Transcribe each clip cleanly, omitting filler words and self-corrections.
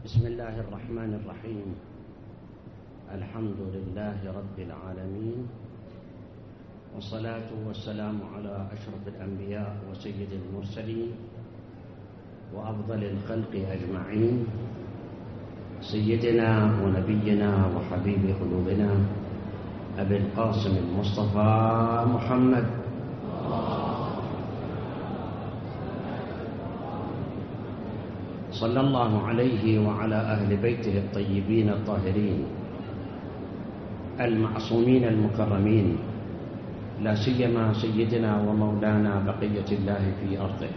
بسم الله الرحمن الرحيم. الحمد لله رب العالمين، والصلاة والسلام على أشرف الأنبياء وسيد المرسلين وأفضل الخلق أجمعين، سيدنا ونبينا وحبيب قلوبنا أبي القاسم المصطفى محمد صلى الله عليه وعلى أهل بيته الطيبين الطاهرين المعصومين المكرمين، لا سيما سيدنا ومولانا بقية الله في أرضه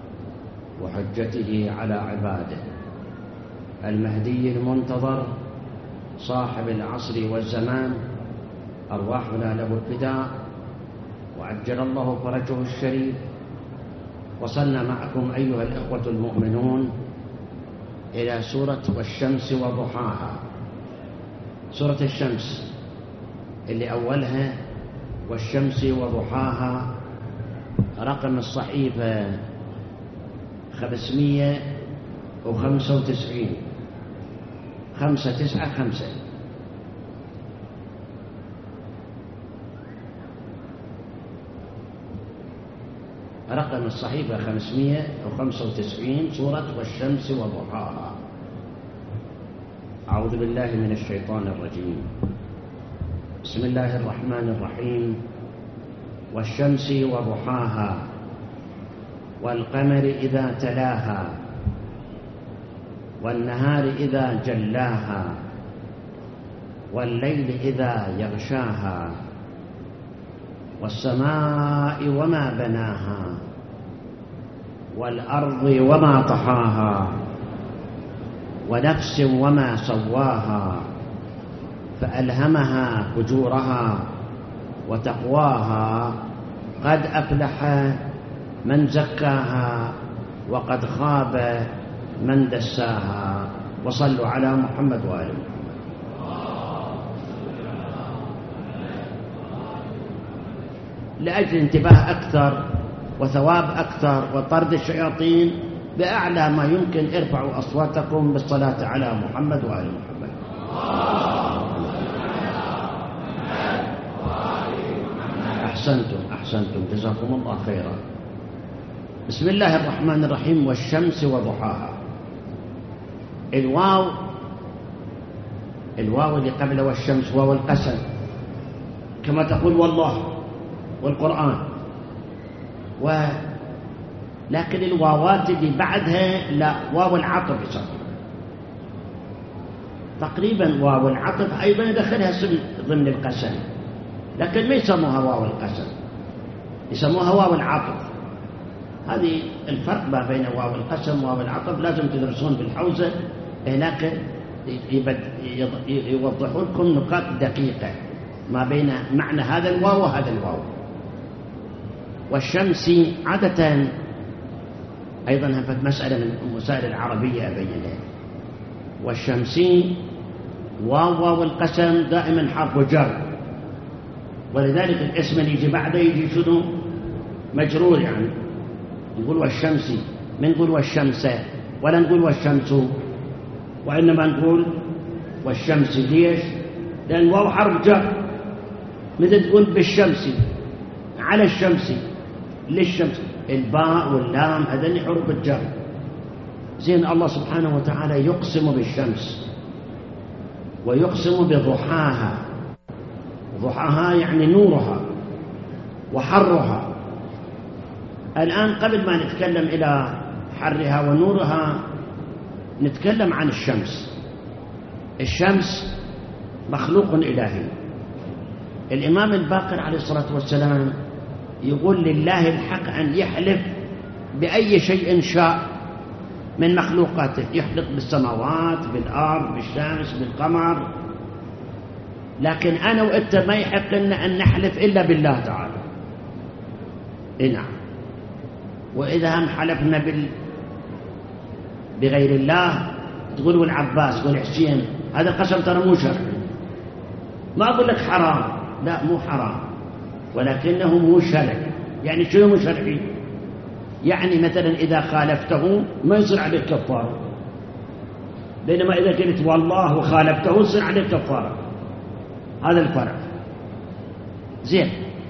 وحجته على عباده، المهدي المنتظر صاحب العصر والزمان، أرواحنا له الفداء وعجل الله فرجه الشريف. وصلنا معكم أيها الإخوة المؤمنون إلى سورة والشمس وضحاها. سورة الشمس اللي أولها والشمس وضحاها، رقم الصحيفة 595 595. رقم الصحيفة 595، سورة والشمس وضحاها. أعوذ بالله من الشيطان الرجيم. بسم الله الرحمن الرحيم. والشمس وضحاها والقمر إذا تلاها والنهار إذا جلاها والليل إذا يغشاها والسماء وما بناها والأرض وما طحاها ونفس وما سواها فألهمها فجورها وتقواها. قد أفلح من زكاها وقد خاب من دساها. وصلوا على محمد وآل محمد. لأجل انتباه أكثر وثواب أكثر وطرد الشياطين بأعلى ما يمكن، ارفعوا أصواتكم بالصلاة على محمد وآل محمد. أحسنتم جزاكم الله خيرا. بسم الله الرحمن الرحيم. والشمس وضحاها. الواو اللي قبل والشمس واو القسم، كما تقول والله والقرآن، لكن الواوات اللي بعدها لا، واو العطف يسمونها تقريبا. واو العطف أيضا يدخلها ضمن القسم، لكن ما يسموها واو القسم، يسموها واو العطف. هذه الفرق ما بين واو القسم وواو العطف لازم تدرسون بالحوزة، هناك يوضحون لكم نقاط دقيقة ما بين معنى هذا الواو وهذا الواو. والشمس عادة أيضا هذه مسألة من المسائل العربية أبينها. والشمس واو القسم دائما حرف جر، ولذلك الاسم اللي يجي بعده يجي شنو؟ مجرور. يعني نقول والشمس، ما نقول والشمس ولا نقول والشمس، وإنما نقول والشمس. ليش؟ لأن واو حرف جر، مثل تقول بالشمس، على الشمس، للشمس. الباء واللام هذين حروف الجر. زين الله سبحانه وتعالى يقسم بالشمس ويقسم بضحاها. ضحاها يعني نورها وحرها. الآن قبل ما نتكلم إلى حرها ونورها نتكلم عن الشمس. الشمس مخلوق إلهي. الإمام الباقر عليه الصلاة والسلام يقول لله الحق أن يحلف بأي شيء شاء من مخلوقاته، يحلف بالسماوات، بالأرض، بالشمس، بالقمر، لكن أنا وأنت ما يحق لنا أن نحلف إلا بالله تعالى. نعم. وإذا هم حلفنا بغير الله تقول والعباس والحسين، هذا قسم ترى مو شرعي. ما أقول لك حرام، لا مو حرام، ولكنه مو شرعي. يعني شنو مو شرعي؟ يعني مثلا إذا خالفته ما يصير عليك كفارة، بينما إذا قلت والله وخالفته يصير عليك كفارة. هذا الفرق. زين.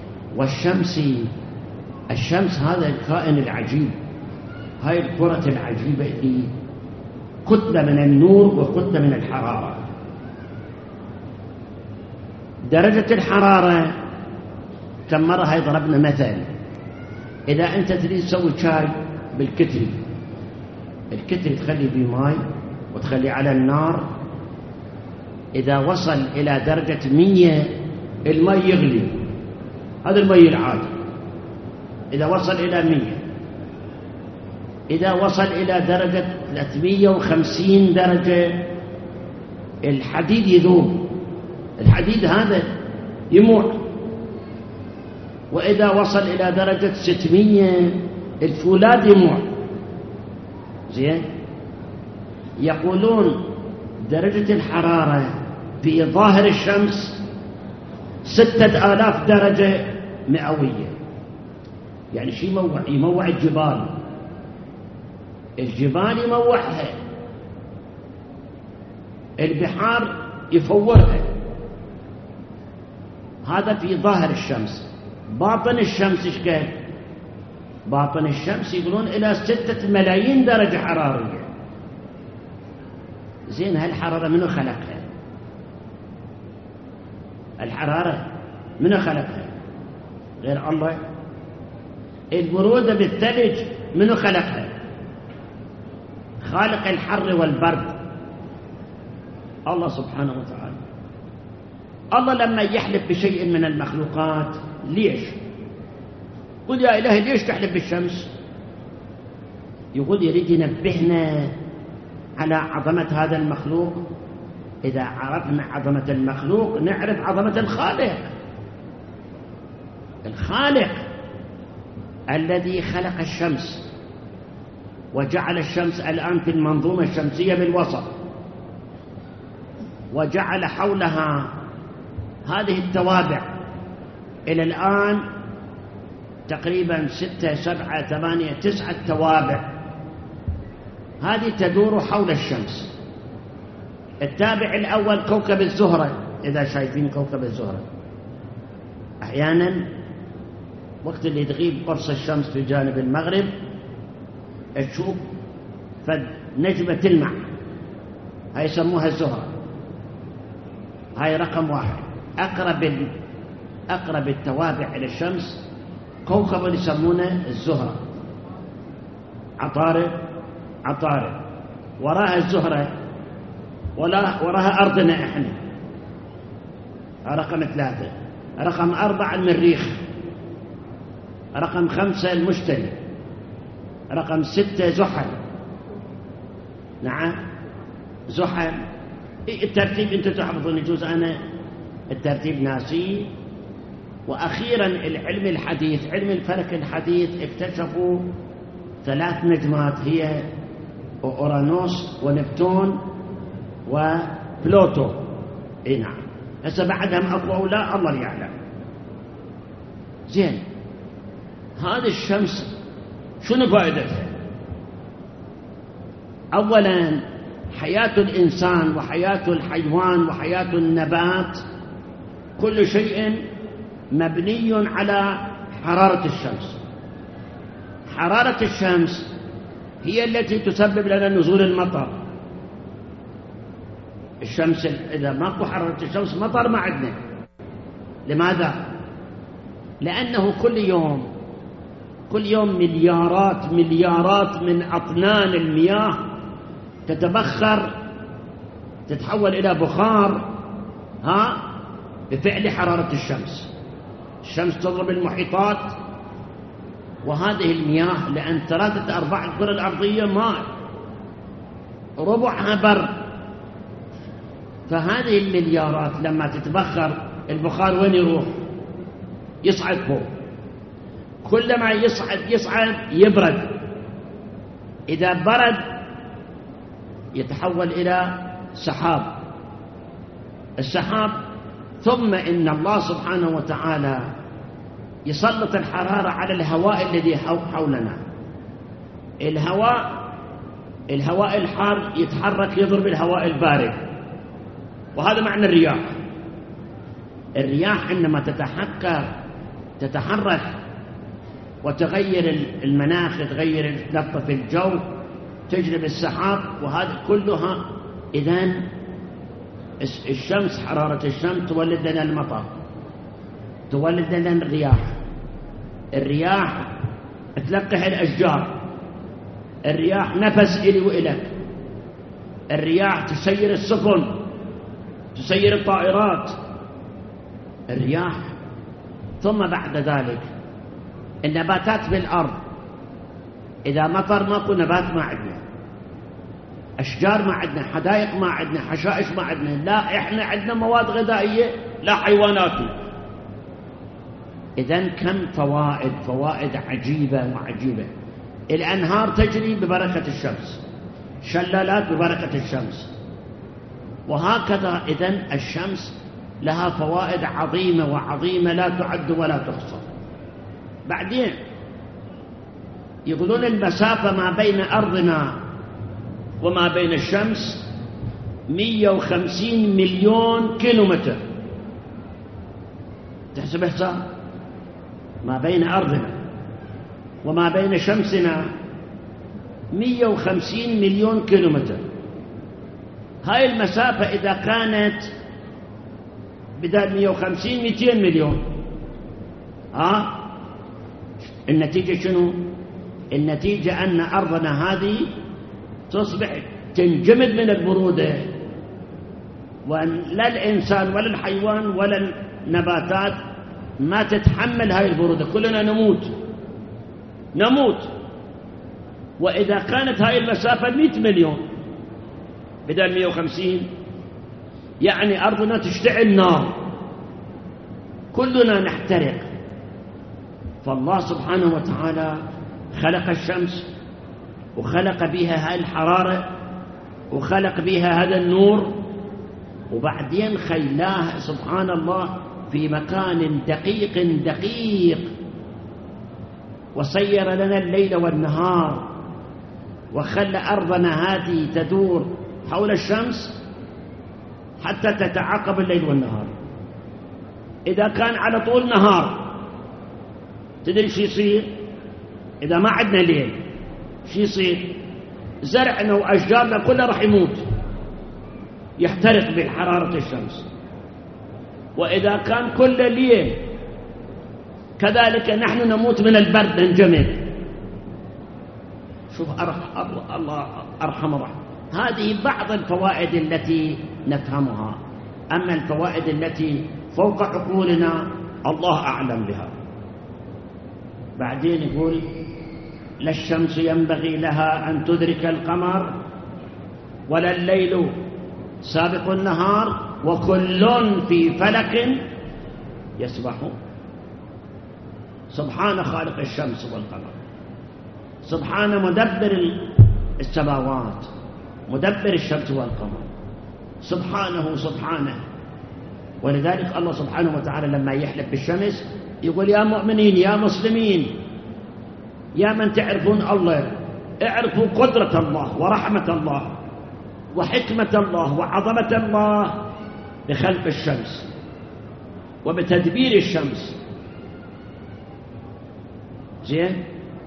الشمس هذا الكائن العجيب، هاي الكرة العجيبة اللي كتلة من النور وكتلة من الحرارة. درجة الحرارة كم مرة هاي ضربنا مثل، إذا أنت تريد تسوي شاي بالكتري، الكتري تخلي فيه ماء وتخلي على النار، إذا وصل إلى درجة 100 الماء يغلي، هذا الماء العادي. إذا وصل إلى 100، إذا وصل إلى درجة 350 درجة الحديد يذوب، الحديد هذا يموت. وإذا وصل إلى درجة 600 الفولاذ يموت. زين. يقولون درجة الحرارة في ظاهر الشمس 6000 درجة مئوية. يعني شي يموع الجبال يموعها، البحار يفورها. هذا في ظاهر الشمس. باطن الشمس ايش قد؟ باطن الشمس يقولون إلى 6 ملايين درجة حرارية. زين. هالحرارة منو خلقها؟ الحرارة منو خلقها غير الله؟ البرودة بالثلج منو خلقها؟ خالق الحر والبرد الله سبحانه وتعالى. الله لما يحلف بشيء من المخلوقات ليش؟ قل يا إلهي ليش تحلف بالشمس؟ يقول يريد ينبهنا على عظمة هذا المخلوق. إذا عرفنا عظمة المخلوق نعرف عظمة الخالق. الخالق الذي خلق الشمس وجعل الشمس الآن في المنظومة الشمسية بالوسط، وجعل حولها هذه التوابع إلى الآن تقريبا 6 7 8 9 توابع، هذه تدور حول الشمس. التابع الأول كوكب الزهرة، إذا شايفين كوكب الزهرة أحيانا وقت اللي تغيب قرص الشمس في جانب المغرب تشوف نجمة تلمع، هاي يسموها الزهرة. هاي رقم 1. أقرب التوابع إلى الشمس كوكب يسمونه الزهرة. عطارد وراها الزهرة، وراها أرضنا إحنا. رقم 3. رقم 4 المريخ. رقم 5 المشتري. رقم 6 زحل. نعم زحل. الترتيب أنتم تحفظون، يجوز أنا الترتيب ناسي. وأخيرا العلم الحديث، علم الفلك الحديث، اكتشفوا 3 نجمات هي أورانوس ونبتون وبلوتو. اي نعم. هسه بعدهم أقوى أو لا الله يعلم. زين. هذه الشمس شنو فائدتها؟ أولا حياة الإنسان وحياة الحيوان وحياة النبات كل شيء مبني على حرارة الشمس. حرارة الشمس هي التي تسبب لنا نزول المطر. الشمس إذا ماكو حرارة الشمس مطر ما عندنا. لماذا؟ لأنه كل يوم مليارات من أطنان المياه تتبخر، تتحول إلى بخار بفعل حرارة الشمس. الشمس تضرب المحيطات، وهذه المياه لأن 3/4 الكرة الأرضية ماء، ربعها برد. فهذه المليارات لما تتبخر البخار وين يروح؟ يصعد فوق. كلما يصعد يبرد. إذا برد يتحول إلى سحاب. السحاب ثم إن الله سبحانه وتعالى يسلط الحرارة على الهواء الذي حولنا. الهواء الهواء الحار يتحرك يضرب الهواء البارد، وهذا معنى الرياح. الرياح عندما تتحرك وتغير المناخ، تغير اللفة في الجو، تجلب السحاب، وهذا كلها إذن الشمس، حرارة الشمس تولد لنا المطر، تولد لنا الرياح. الرياح تلقح الأشجار، الرياح نفس إلي وإلك، الرياح تسير السفن، تسير الطائرات، الرياح. ثم بعد ذلك النباتات في الأرض، إذا مطر ماكو نبات ما عندنا، أشجار ما عندنا، حدائق ما عندنا، حشائش ما عندنا، لا إحنا عندنا مواد غذائية لا حيوانات. إذن كم فوائد عجيبة وعجيبة. الأنهار تجري ببركة الشمس، شلالات ببركة الشمس، وهكذا. إذن الشمس لها فوائد عظيمة وعظيمة لا تعد ولا تحصى. بعدين يقولون المسافة ما بين أرضنا وما بين الشمس 150 مليون كيلومتر. تحسب حساب ما بين أرضنا وما بين شمسنا 150 مليون كيلومتر. هاي المسافة إذا كانت بدال 150 200 مليون، النتيجة شنو؟ النتيجة أن أرضنا هذه تصبح تنجمد من البرودة، ولا الإنسان ولا الحيوان ولا النباتات ما تتحمل هاي البرودة، كلنا نموت. وإذا كانت هاي المسافة 100 مليون بدل 150، يعني أرضنا تشتعل نار، كلنا نحترق. فالله سبحانه وتعالى خلق الشمس، وخلق بها هاي الحرارة، وخلق بها هذا النور، وبعدين خلاه سبحان الله في مكان دقيق، وسير لنا الليل والنهار، وخلى أرضنا هذه تدور حول الشمس حتى تتعاقب الليل والنهار. إذا كان على طول نهار تدري شو يصير؟ إذا ما عندنا ليل شو يصير؟ زرعنا وأشجارنا كلها راح يموت، يحترق بحرارة الشمس. وإذا كان كل ليل كذلك نحن نموت من البرد، ننجمد. شوف الله أرحم الراحمين. هذه بعض الفوائد التي نفهمها، أما الفوائد التي فوق عقولنا الله أعلم بها. بعدين يقول: لا الشمس ينبغي لها أن تدرك القمر ولا الليل سابق النهار وكل في فلك يسبحون. سبحان خالق الشمس والقمر، سبحان مدبر السماوات، مدبر الشمس والقمر، سبحانه. ولذلك الله سبحانه وتعالى لما يحلف بالشمس يقول: يا مؤمنين يا مسلمين يا من تعرفون الله، اعرفوا قدرة الله ورحمة الله وحكمة الله وعظمة الله بخلق الشمس وبتدبير الشمس. زين؟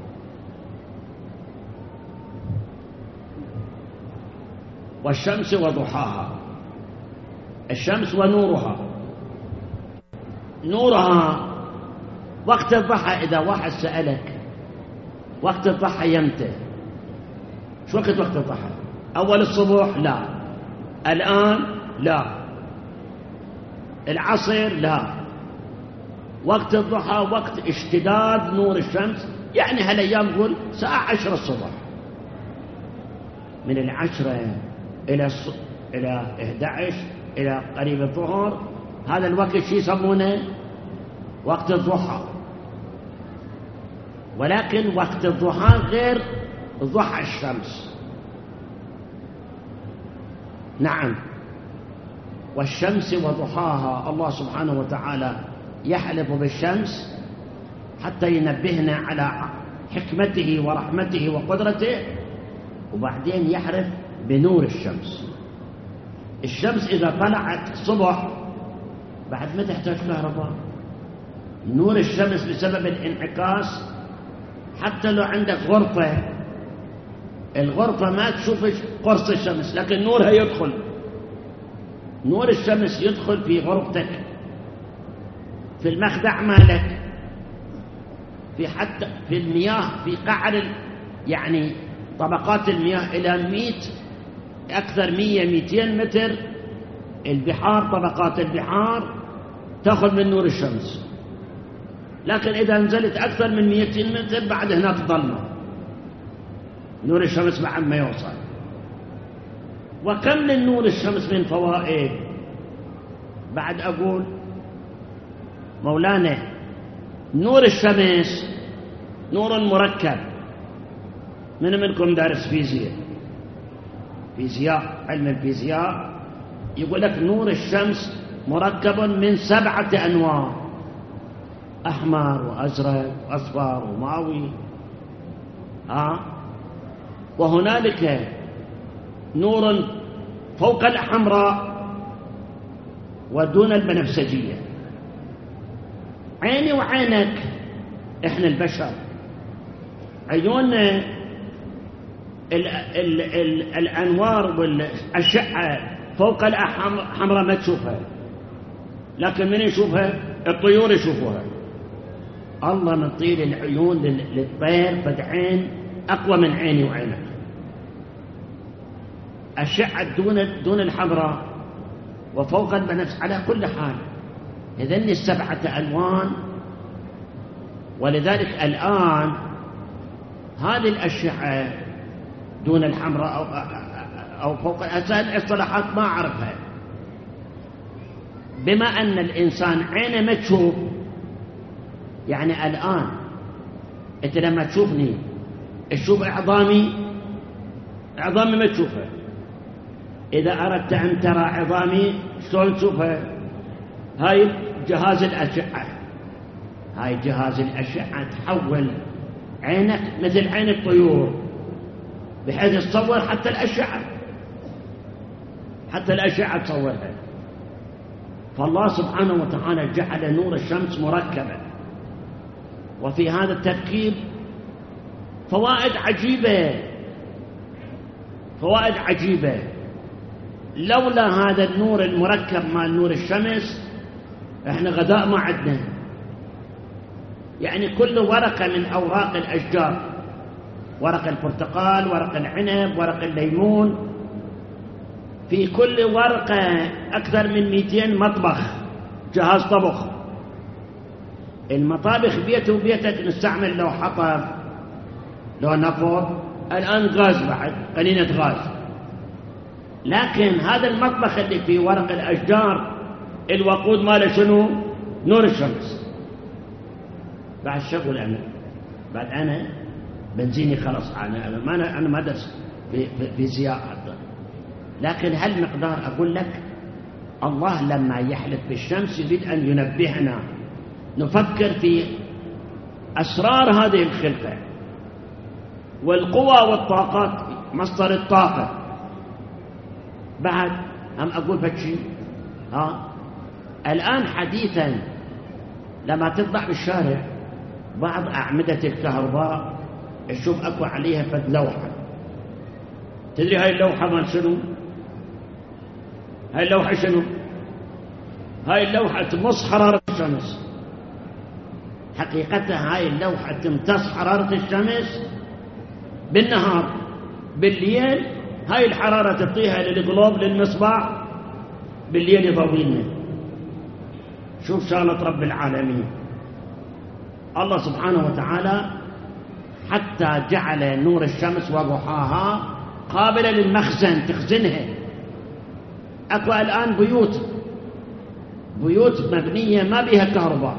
والشمس وضحاها، الشمس ونورها. نورها وقت الضحى، إذا واحد سألك وقت الضحى يمتى؟ شو وقت الضحى؟ أول الصبح؟ لا. الآن؟ لا. العصر؟ لا. وقت الضحى وقت اشتداد نور الشمس، يعني هالأيام نقول ساعة 10 الصبح، من 10 إلى 11 إلى قريب الظهر، هذا الوقت شو يسمونه؟ وقت الضحى. ولكن وقت الضحى غير ضحى الشمس. نعم. والشمس وضحاها، الله سبحانه وتعالى يحلف بالشمس حتى ينبهنا على حكمته ورحمته وقدرته، وبعدين يحرف بنور الشمس. الشمس إذا طلعت الصبح بعد ما تحتاج كهرباء. نور الشمس بسبب الانعكاس، حتى لو عندك غرفة، الغرفة ما تشوف قرص الشمس، لكن نورها يدخل، نور الشمس يدخل في غرفتك، في المخدع مالك، في حتى في المياه، في قعر يعني طبقات المياه إلى 100 أكثر 100-200 متر. البحار، طبقات البحار تأخذ من نور الشمس، لكن إذا نزلت أكثر من 200 متر بعد هناك ظلمة، نور الشمس بعد ما يوصل. وكم من نور الشمس من فوائد. بعد أقول مولانا نور الشمس نور مركب. منكم دارس فيزياء، علم الفيزياء يقول لك نور الشمس مركب من 7 أنواع: أحمر وأزرق وأصفر وماوي. وهنالك نور فوق الحمراء ودون البنفسجية. عيني وعينك إحنا البشر عيوننا الأنوار والأشعة فوق الحمراء ما تشوفها، لكن من يشوفها؟ الطيور يشوفوها. الله مطيل العيون للطير فد عين أقوى من عيني وعينك. أشعة دون الحمراء وفوق البنفس. على كل حال إذن 7 ألوان. ولذلك الآن هذه الأشعة دون الحمراء أو فوق الاصطلاحات ما أعرفها. بما أن الإنسان عينه ما تشوف، يعني الآن أنت لما تشوفني تشوف عظامي ما تشوفها. إذا أردت أن ترى عظامي شلون تشوفها؟ هاي جهاز الأشعة، هاي جهاز الأشعة تحول عينك مثل عين الطيور بحيث تصور حتى الأشعة تصورها. فالله سبحانه وتعالى جعل نور الشمس مركبا، وفي هذا التركيب فوائد عجيبة. لولا هذا النور المركب مع نور الشمس احنا غذاء ما عندنا. يعني كل ورقة من أوراق الأشجار، ورق البرتقال، ورق العنب، ورق الليمون، في كل ورقة أكثر من 200 مطبخ، جهاز طبخ. المطابخ بيتي وبيتك نستعمل لو حطب، لو نفط، الآن غاز، بعد قنينة غاز. لكن هذا المطبخ اللي في ورق الأشجار الوقود ماله شنو؟ نور الشمس. بعد شغل أنا، بعد أنا بنزيني خلص، أنا ما أدرس في زياء حتى. لكن هل مقدار أقول لك الله لما يحلف بالشمس يريد أن ينبهنا نفكر في أسرار هذه الخلقة والقوى والطاقات، مصدر الطاقة. بعد هم أقول فشي الآن حديثا لما تطلع بالشارع بعض أعمدة الكهرباء تشوف أكو عليها فد لوحة. تدري هاي اللوحة مال شنو؟ هاي اللوحة شنو؟ هاي اللوحة تمص حرارة الشمس. حقيقتها هاي اللوحة تمتص حرارة الشمس بالنهار، بالليل هاي الحرارة تعطيها للقلوب للمصباح، بالليل يضوينا. شوف شغلة رب العالمين الله سبحانه وتعالى حتى جعل نور الشمس وضحاها قابلة للمخزن، تخزنها. أكو الآن بيوت مبنية ما بها كهرباء،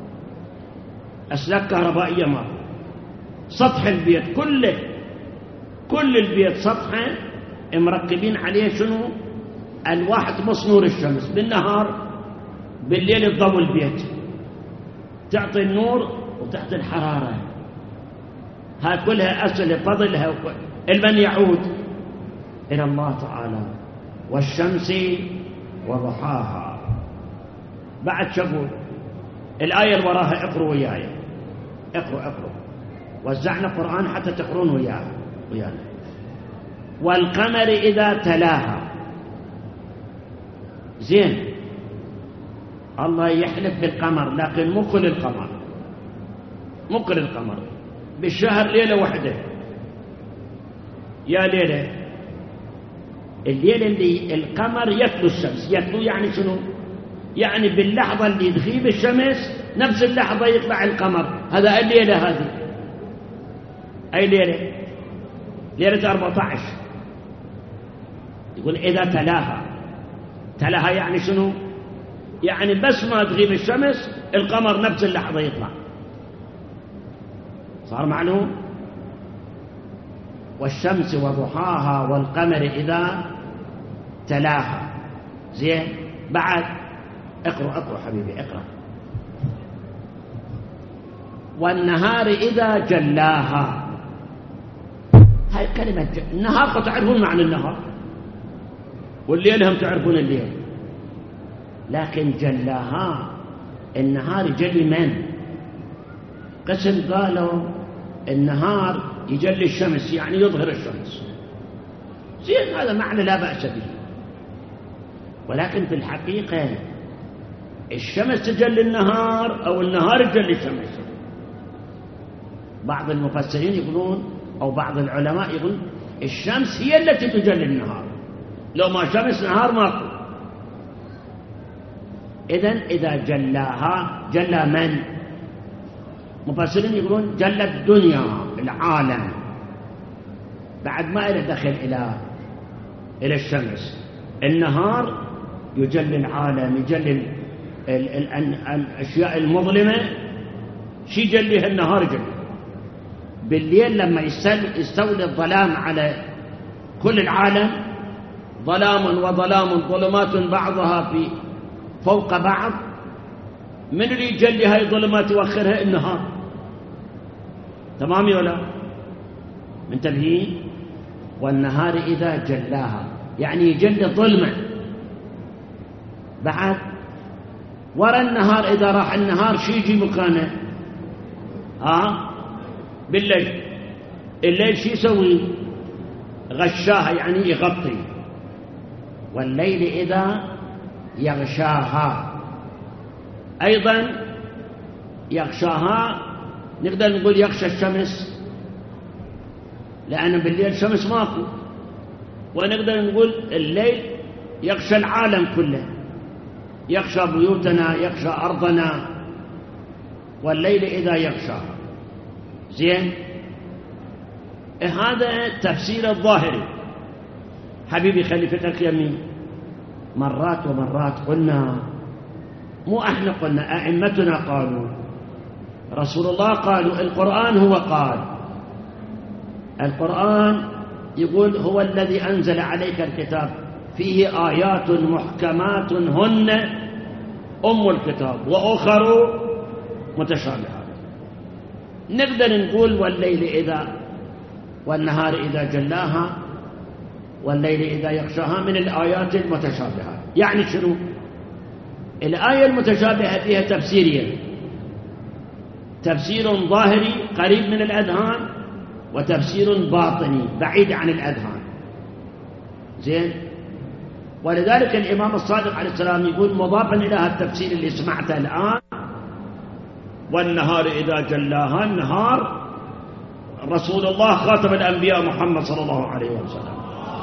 أسلاك كهربائية ما، سطح البيت كل البيت سطحه مركبين عليه شنو؟ الواح تمص نور الشمس بالنهار، بالليل تضوي البيت، تعطي النور وتعطي الحرارة. هاي كلها أسئلة فضلها المن يعود إلى الله تعالى. والشمس وضحاها. بعد شقول الآية اللي وراها اقروا وياي، اقروا وزعنا قرآن حتى تقرون ويانا. والقمر إذا تلاها. زين، الله يحلف بالقمر، لكن مو كل القمر، مو كل القمر. بالشهر ليلة واحدة، يا ليلة الليلة اللي القمر يتلو الشمس. يتلو يعني شنو؟ يعني باللحظة اللي تغيب الشمس نفس اللحظة يطلع القمر. هذا الليلة هذه. أي ليلة؟ ليلة 14. يقول إذا تلاها يعني شنو؟ يعني بس ما تغيب الشمس القمر نفس اللحظة يطلع. صار معلوم؟ والشمس وضحاها والقمر إذا تلاها. زين، بعد اقرأ حبيبي، اقرأ. والنهار إذا جلاها. هاي كلمة النهار تعرفون معنى النهار، والليل هم تعرفون الليل، لكن جلاها النهار يجلي من؟ قسم قالوا النهار يجلي الشمس يعني يظهر الشمس. زين، هذا معنى لا بأس به، ولكن في الحقيقة الشمس تجلي النهار أو النهار يجلي الشمس. بعض المفسرين يقولون أو بعض العلماء يقولون الشمس هي التي تجلي النهار، لو ما شمس نهار ماكو. إذا جلاها جلى من؟ مفسرين يقولون جلى الدنيا، العالم، بعد ما إلى دخل إلى الشمس. النهار يجلي العالم، يجلي الأشياء المظلمة. شي يجليها النهار؟ يجلي بالليل لما يستولي الظلام على كل العالم، ظلام وظلام، ظلمات بعضها في فوق بعض. من اللي يجلي هاي الظلمات يوخرها؟ النهار. تمام ولا منتبهين؟ والنهار إذا جلاها يعني يجلي الظلمة. بعد ورا النهار إذا راح النهار شي يجي مكانه؟ بالليل. الليل شي يسوي؟ غشاها يعني يغطي. والليل إذا يغشاها أيضا يغشاها. نقدر نقول يغشى الشمس لأن بالليل شمس ماكو، ونقدر نقول الليل يغشى العالم كله، يغشى بيوتنا، يغشى أرضنا. والليل إذا يغشاها. زين، هذا تفسير الظاهري. حبيبي خلي فكرك يمين. مرات ومرات قلنا، مو احنا قلنا، أئمتنا قالوا، رسول الله قالوا، القرآن هو قال. القرآن يقول هو الذي أنزل عليك الكتاب فيه آيات محكمات هن أم الكتاب وأخر متشابهات. نقدر نقول والنهار إذا جلاها والليل إذا يغشاها من الآيات المتشابهات. يعني شنو؟ الآية المتشابهة فيها تفسيرين: تفسير ظاهري قريب من الأذهان، وتفسير باطني بعيد عن الأذهان. زين، ولذلك الإمام الصادق عليه السلام يقول مضافا إلى هذا التفسير اللي سمعته الآن: والنهار إذا جلاها. النهار رسول الله خاتم الأنبياء محمد صلى الله عليه وسلم.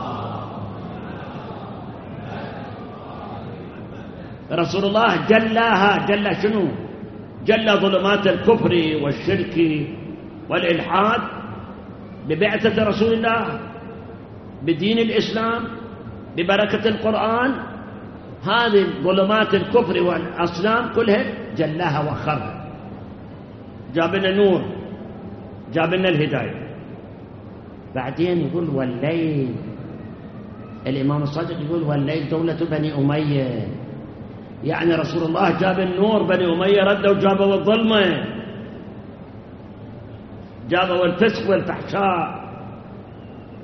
رسول الله جلاها. جل شنو؟ جل ظلمات الكفر والشرك والإلحاد ببعثة رسول الله، بدين الإسلام، ببركة القرآن. هذه ظلمات الكفر والأصنام كلها جلاها وأخرها، جاب لنا نور، جاب لنا الهداية. بعدين يقول والليل. الإمام الصادق يقول والليل دولة بني أمية، يعني رسول الله جاب النور، بني أمية ردوا جابوا الظلمة، جابوا الفسق والفحشاء.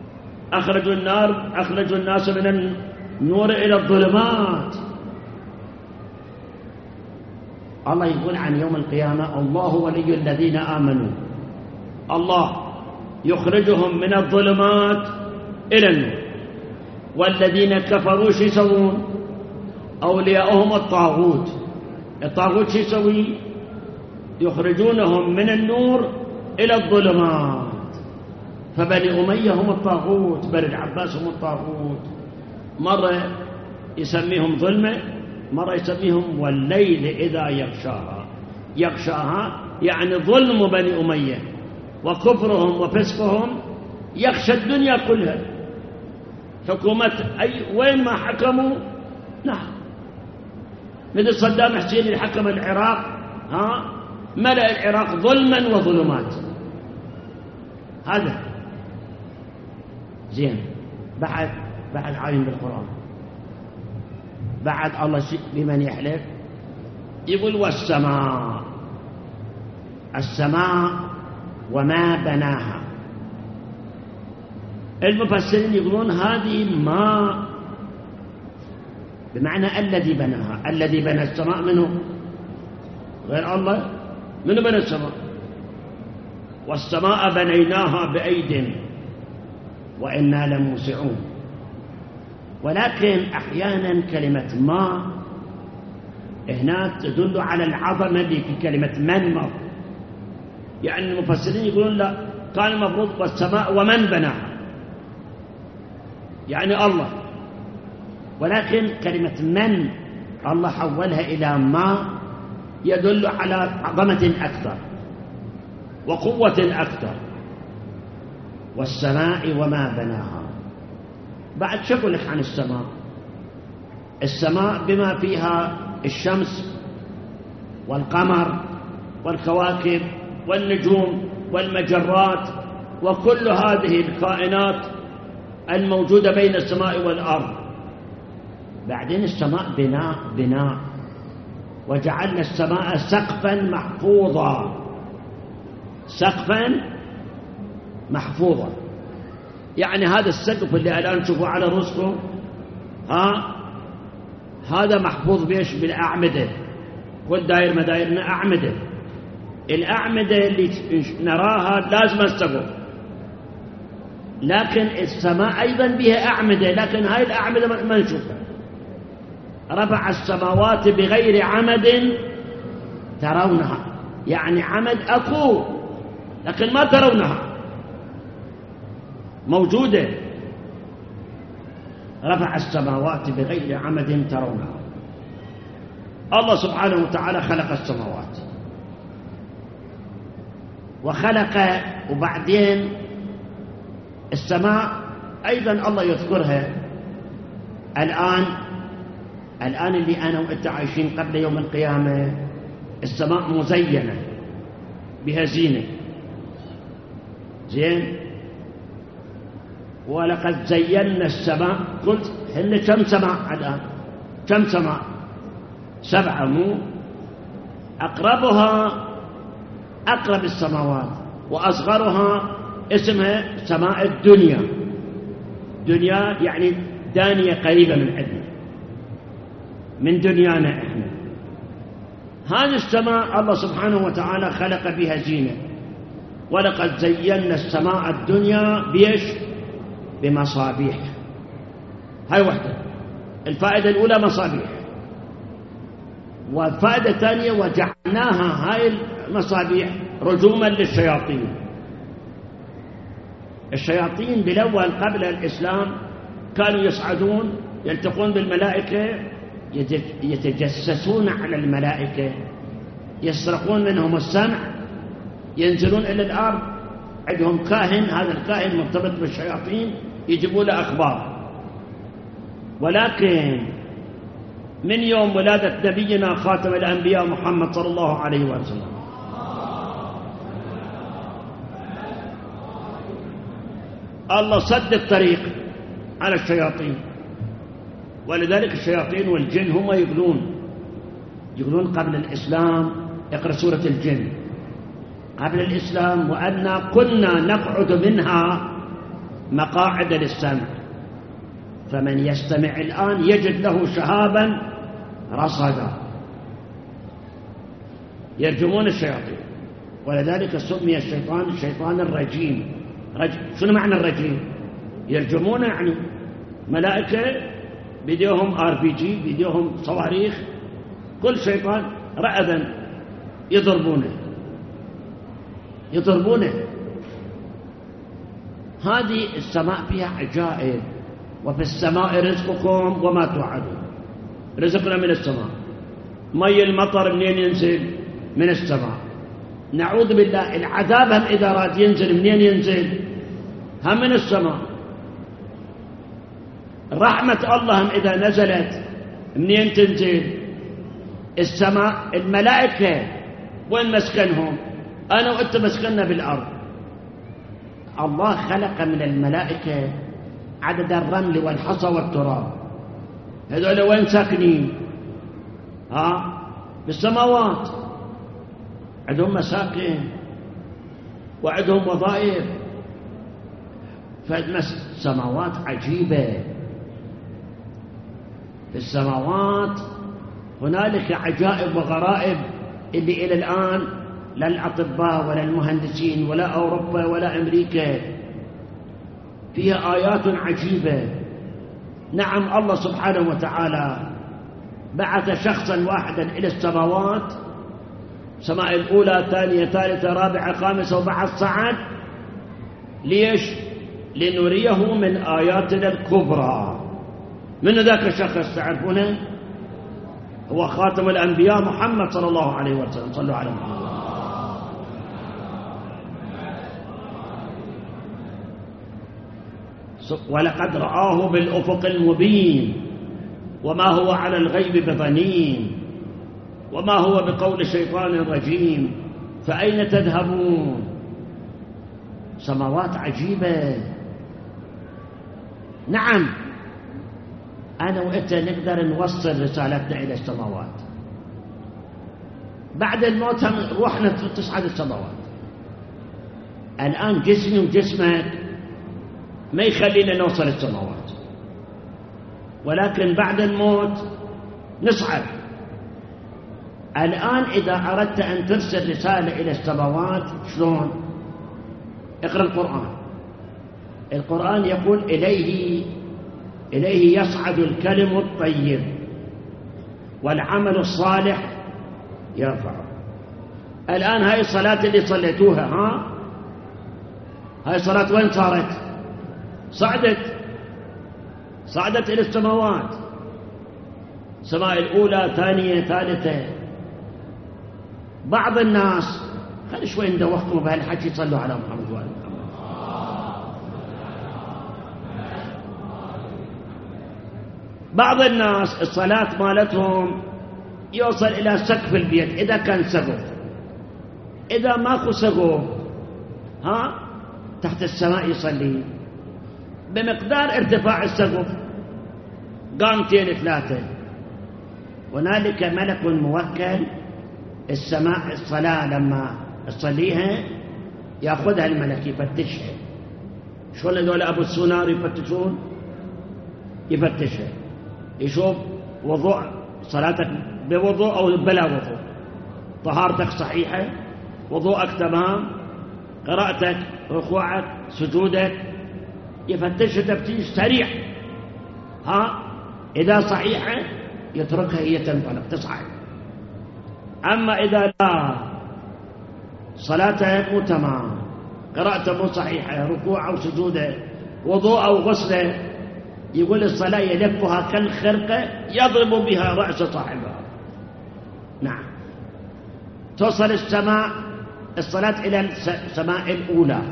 أخرجوا الناس من النور إلى الظلمات. الله يقول عن يوم القيامة: الله ولي الذين آمنوا. الله يخرجهم من الظلمات إلى النور. والذين كفروا شو يسوون؟ أولياؤهم الطاغوت. الطاغوت شو يسوي؟ يخرجونهم من النور إلى الظلمات. فبني أمية هم الطاغوت، بني العباس هم الطاغوت. مرة يسميهم ظلمة، مرة يسميهم والليل إذا يغشاها يعني ظلم بني أمية وكفرهم وفسقهم يغشى الدنيا كلها. حكومة وين ما حكموا نعم، مثل صدام حسين اللي حكم العراق ملأ العراق ظلما وظلمات. هذا زين. بعد عالم بالقرآن، بعد الله بمن يحلف يقول: والسماء، السماء وما بناها. المفسرين يقولون هذه ما بمعنى الذي بناها. الذي بنى السماء منه غير الله. منه بنى السماء؟ والسماء بنيناها بأيد وإنا لموسعون. ولكن أحيانا كلمة ما هنا تدل على العظمة في كلمة من مر. يعني المفسرين يقولون لا، كان المفروض والسماء ومن بناها يعني الله. ولكن كلمة من الله حولها إلى ما يدل على عظمة أكثر وقوة أكثر. والسماء وما بناها. بعد شو أقول لك عن السماء؟ السماء بما فيها الشمس والقمر والكواكب والنجوم والمجرات وكل هذه الكائنات الموجودة بين السماء والأرض. بعدين السماء بناء وجعلنا السماء سقفا محفوظا. سقفا محفوظا يعني هذا السقف اللي الآن تشوفوه على رؤوسكم هذا محفوظ بيش؟ بالأعمدة. كل داير مدايرنا أعمدة. الأعمدة اللي نراها لازم السقف، لكن السماء أيضا بها أعمدة، لكن هاي الأعمدة ما نشوفها. رفع السماوات بغير عمد ترونها، يعني عمد أكو لكن ما ترونها، موجودة. رفع السماوات بغير عمد ترونها. الله سبحانه وتعالى خلق السماوات وخلق، وبعدين السماء أيضا الله يذكرها الآن اللي أنا وأنت عايشين قبل يوم القيامة. السماء مزينة بها زينة، زين. ولقد زينا السماء. قلت هن كم سماء الآن؟ كم سماء؟ 7. مو أقربها أقرب السماوات وأصغرها اسمها سماء الدنيا. دنيا يعني دانية قريبة من عندنا، من دنيانا احنا. هذه السماء الله سبحانه وتعالى خلق بها زينة. ولقد زينا السماء الدنيا بيش؟ بمصابيح. هاي وحدة. الفائدة الأولى مصابيح، والفائدة الثانية وجعلناها هاي المصابيح رجوما للشياطين. الشياطين بالأول قبل الإسلام كانوا يصعدون يلتقون بالملائكة، يتجسسون على الملائكة، يسرقون منهم السمع، ينزلون إلى الأرض، عندهم كاهن، هذا الكاهن مرتبط بالشياطين، يجيبوا له أخبار. ولكن من يوم ولادة نبينا خاتم الأنبياء محمد صلى الله عليه وسلم الله سد الطريق على الشياطين. ولذلك الشياطين والجن هم يقولون قبل الإسلام، اقرأ سورة الجن، قبل الإسلام: وأنا كنا نقعد منها مقاعد للسمع، فمن يستمع الآن يجد له شهابا رصدا يرجمون الشياطين، ولذلك سمي الشيطان الرجيم. شنو معنى الرجيم؟ يرجمون، يعني ملائكة بيديهم RPG، بيديهم صواريخ، كل شيطان رعبا يضربونه. هذه السماء فيها عجائب. وفي السماء رزقكم وما توعدون. رزقنا من السماء، مي المطر منين ينزل؟ من السماء. نعوذ بالله العذاب هم إذا راد ينزل منين ينزل؟ هم من السماء. رحمة الله هم إذا نزلت منين تنزل؟ السماء. الملائكة وين مسكنهم؟ أنا وأنت مسكننا بالأرض. الله خلق من الملائكة عدد الرمل والحصى والتراب. هذول وين ساكنين؟ بالسماوات. عندهم مساكن وعندهم وظائف. فالسماوات عجيبة. في السماوات هنالك عجائب وغرائب اللي إلى الآن لا الأطباء ولا المهندسين ولا أوروبا ولا أمريكا. فيها آيات عجيبة. نعم، الله سبحانه وتعالى بعث شخصا واحدا إلى السماوات، السماء الأولى، الثانية، الثالثة، الرابعة، الخامسة، وبعد صعد. ليش؟ لنريه من آياتنا الكبرى. من ذاك الشخص تعرفونه؟ هو خاتم الأنبياء محمد صلى الله عليه وسلم. صلوا على محمد. ولقد رآه بالأفق المبين وما هو على الغيب بضنين وما هو بقول شيطان رجيم فأين تذهبون؟ سماوات عجيبة. نعم، أنا وإنت نقدر نوصل رسالتنا إلى السماوات. بعد الموت روحنا تصعد السماوات. الآن جسمي وجسمك ما يخلينا نوصل السماوات، ولكن بعد الموت نصعد. الآن إذا أردت أن ترسل رسالة إلى السماوات شلون؟ اقرأ القرآن. القرآن يقول إليه يصعد الكلم الطيب والعمل الصالح يرفعه. الآن هاي الصلاة اللي صليتوها، هاي الصلاة وين صارت؟ صعدت إلى السماوات. السماء الأولى، ثانية، ثالثة. بعض الناس، خلي شوي ندوخكم بهالحكي، صلوا على محمد وآل محمد. بعض الناس الصلاة مالتهم يوصل إلى سقف البيت إذا كان سقف. إذا ماكو سقف تحت السماء يصلي بمقدار ارتفاع السقف قامتين 3. هنالك ملك موكل السماء، الصلاة لما تصليها يأخذها الملك يفتشها. شلون هذول أبو السونار يفتشون؟ يفتشها، يشوف وضوء صلاتك بوضوء أو بلا وضوء، طهارتك صحيحة، وضوءك تمام، قراءتك، ركوعك، سجودك، يفتشها تفتيش سريع. إذا صحيحة يتركها هي تنطلق تصعد. أما إذا لا، صلاتها مو تمام، قراءته مو صحيحة، ركوع أو سجوده، وضوء أو غسله، يقول الصلاة يلفها كالخرقة يضرب بها رأس صاحبها. نعم، توصل الصلاة إلى السماء الأولى.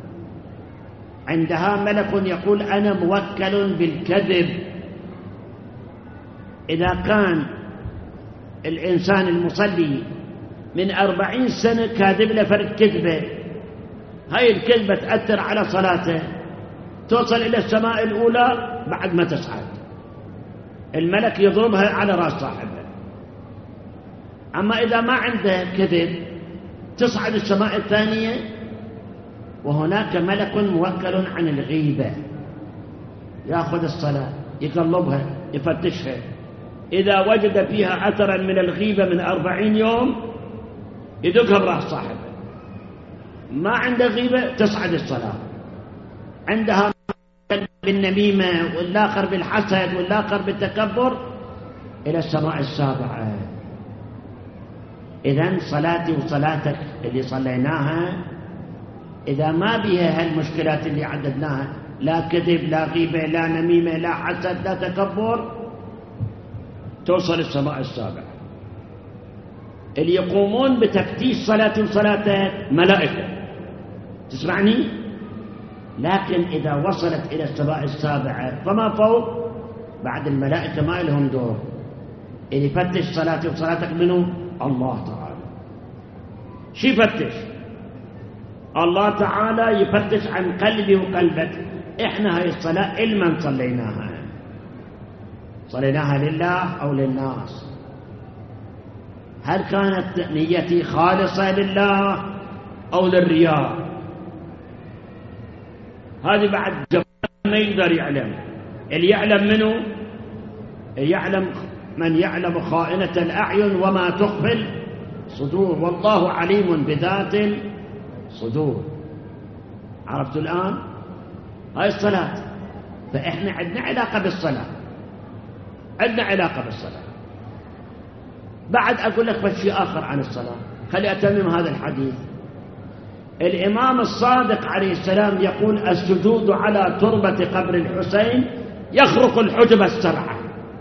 عندها ملك يقول أنا موكل بالكذب. إذا كان الإنسان المصلي من 40 سنة كاذب لفرد كذبة، هاي الكذبة تأثر على صلاته، توصل إلى السماء الأولى بعد ما تصعد، الملك يضربها على رأس صاحبها. أما إذا ما عنده كذب تصعد السماء الثانية وهناك ملك موكل عن الغيبة يأخذ الصلاة يقلبها يفتشها، إذا وجد فيها أثرا من الغيبة من 40 يوم يدقها برأس صاحبه. ما عنده غيبة تصعد الصلاة، عندها بالنميمة والآخر بالحسد والآخر بالتكبر إلى السماء السابعة. إذن صلاتي وصلاتك اللي صليناها إذا ما بها هالمشكلات اللي عددناها، لا كذب لا غيبة لا نميمة لا حسد لا تكبر، توصل السماء السابعة. اللي يقومون بتفتيش صلاتي وصلاتك ملائكة، تسمعني؟ لكن إذا وصلت إلى السماء السابعة فما فوق، بعد الملائكة ما لهم دور. اللي يفتش صلاتي وصلاتك منه الله تعالى. شو يفتش؟ الله تعالى يفتش عن قلبي وقلبك. إحنا هاي الصلاة إلمن صليناها لله أو للناس؟ هل كانت نيتي خالصة لله أو للرياء؟ هذه بعد ما يقدر يعلم. اللي يعلم منه يعلم من يعلم خائنة الأعين وما تخفي الصدور، والله عليم بذات الصدور. عرفتوا الآن؟ هاي الصلاة. فإحنا عندنا علاقة بالصلاة، عندنا علاقة بالصلاة. بعد أقول لك بس شيء آخر عن الصلاة، خلي أتمم هذا الحديث. الإمام الصادق عليه السلام يقول: السجود على تربة قبر الحسين يخرق الحجب السبعة.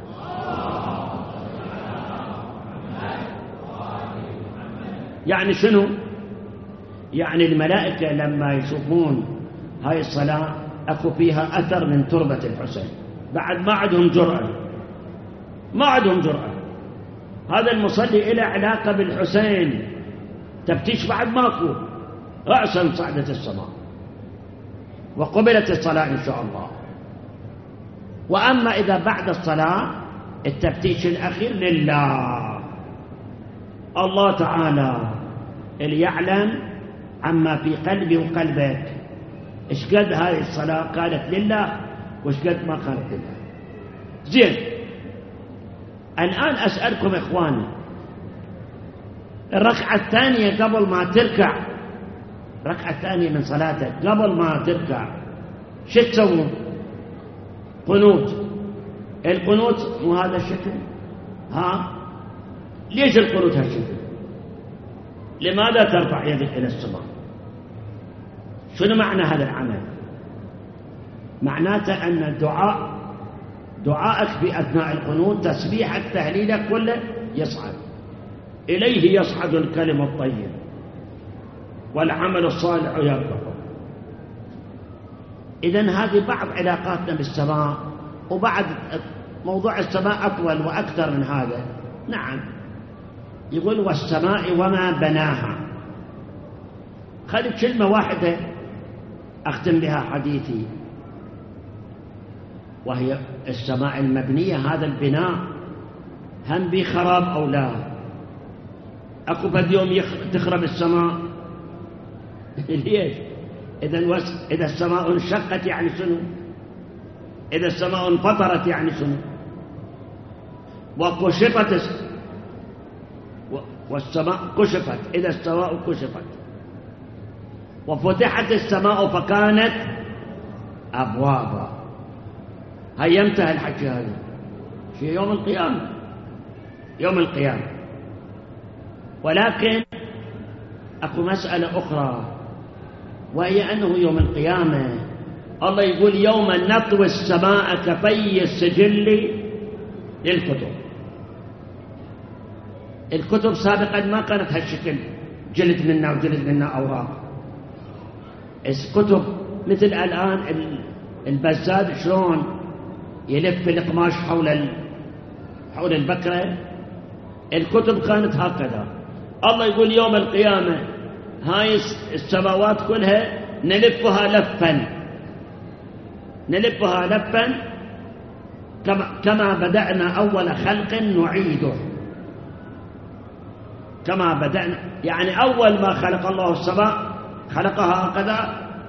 يعني شنو؟ يعني الملائكة لما يشوفون هاي الصلاة أكو فيها أثر من تربة الحسين، بعد ما عندهم جرأة، ما عندهم جرأة. هذا المصلي إلى علاقة بالحسين، تفتيش بعد ماكو، رأسا صعدت السماء وقبلت الصلاة إن شاء الله. وأما إذا بعد الصلاة التفتيش الأخير لله، الله تعالى اللي يعلم عما في قلبي وقلبك، إيش قد هذه الصلاة كانت لله وإيش قد ما كانت لله. زين، الآن أسألكم إخواني، الركعة الثانية قبل ما تركع، الركعة الثانية من صلاتك قبل ما تركع شو تسوون؟ قنوت. القنوت مو هذا الشكل؟ ها؟ ليش القنوت هالشكل؟ لماذا ترفع يدك إلى السماء؟ شنو معنى هذا العمل؟ معناته أن دعائك في أثناء القنوت، تسبيحك تهليلك كله يصعد إليه، يصعد الكلم الطيب والعمل الصالح يرفع. إذن هذه بعض علاقاتنا بالسماء، وبعد موضوع السماء أطول وأكثر من هذا. نعم، يقول: والسماء وما بناها. خلي كلمة واحدة أختم بها حديثي، وهي السماء المبنية. هذا البناء هم بخراب أو لا؟ أكو بد يوم تخرب السماء؟ ليش؟ إذا السماء انشقت يعني شنو؟ إذا السماء انفطرت يعني شنو؟ وكشفت والسماء كشفت، إذا السماء كشفت وفتحت السماء فكانت أبوابا. هيا ينتهي الحكي هذا في يوم القيامة، يوم القيامة. ولكن أكو مسألة أخرى، وهي أنه يوم القيامة الله يقول: يوم نطوي السماء كطي السجل للكتب. الكتب سابقا ما كانت هالشكل، جلد منا وجلد منا أوراق. الكتب مثل الآن البزاد شلون يلف القماش حول البكرة، الكتب كانت هكذا. الله يقول يوم القيامة هاي السماوات كلها نلفها لفا كما بدأنا أول خلق نعيده. كما بدأنا يعني أول ما خلق الله السماء خلقها هكذا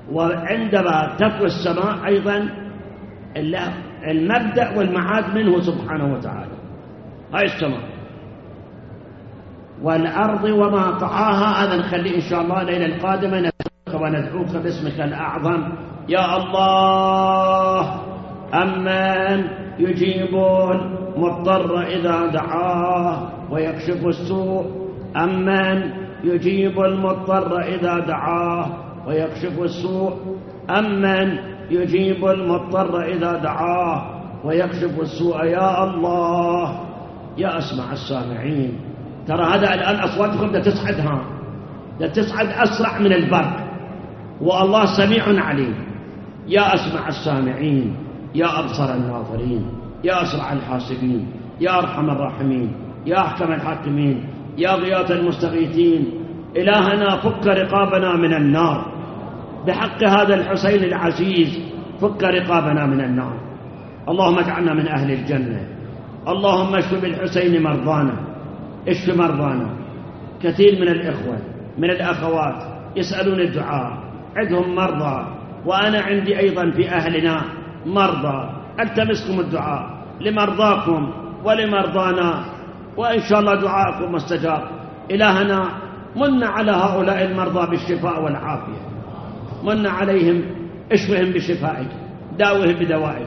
وعندما تطوي السماء أيضا المبدأ والمعاد منه سبحانه وتعالى. هاي السماء والأرض وما طعاها، هذا نخليه إن شاء الله الليلة القادمة نسألك وندعوك باسمك الأعظم يا الله. أمن يجيب المضطر إذا دعاه ويكشف السوء، أمن يجيب المضطر إذا دعاه ويكشف السوء، أمن يجيب المضطر إذا دعاه ويكشف السوء يا الله يا أسمع السامعين. ترى هذا الآن أصواتكم تصعدها، تصعد أسرع من البرق، والله سميع عليم. يا أسمع السامعين، يا أبصر الناظرين، يا أسرع الحاسبين، يا أرحم الراحمين، يا أحكم الحاكمين، يا غياث المستغيثين. إلهنا فك رقابنا من النار بحق هذا الحسين العزيز، فك رقابنا من النار. اللهم اجعلنا من أهل الجنة. اللهم اشف بالحسين مرضانا، اشف مرضانا. كثير من الإخوة من الأخوات يسألون الدعاء، عندهم مرضى، وأنا عندي أيضا في أهلنا مرضى. ألتمسكم الدعاء لمرضاكم ولمرضانا، وإن شاء الله دعاءكم مستجاب. إلهنا من على هؤلاء المرضى بالشفاء والعافية، من عليهم، اشفهم بشفائك، داوهم بدوائك.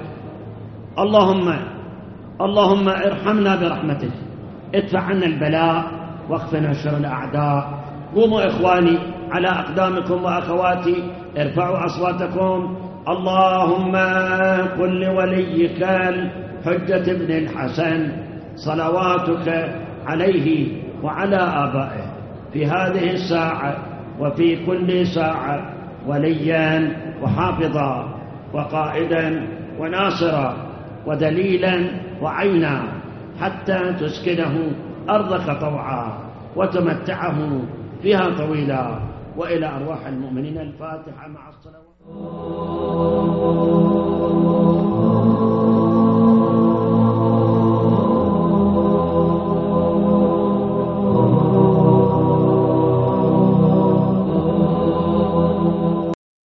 اللهم ارحمنا برحمتك، ادفع عنا البلاء واكفنا شر الأعداء. قوموا إخواني على أقدامكم وأخواتي، ارفعوا أصواتكم. اللهم قل لوليك الحجة بن الحسن صلواتك عليه وعلى آبائه في هذه الساعة وفي كل ساعة وليا وحافظا وقائدا وناصرا ودليلا وعينا، حتى تسكنه أرضك طوعا وتمتعه فيها طويلا. وإلى أرواح المؤمنين الفاتحة مع الصلوات.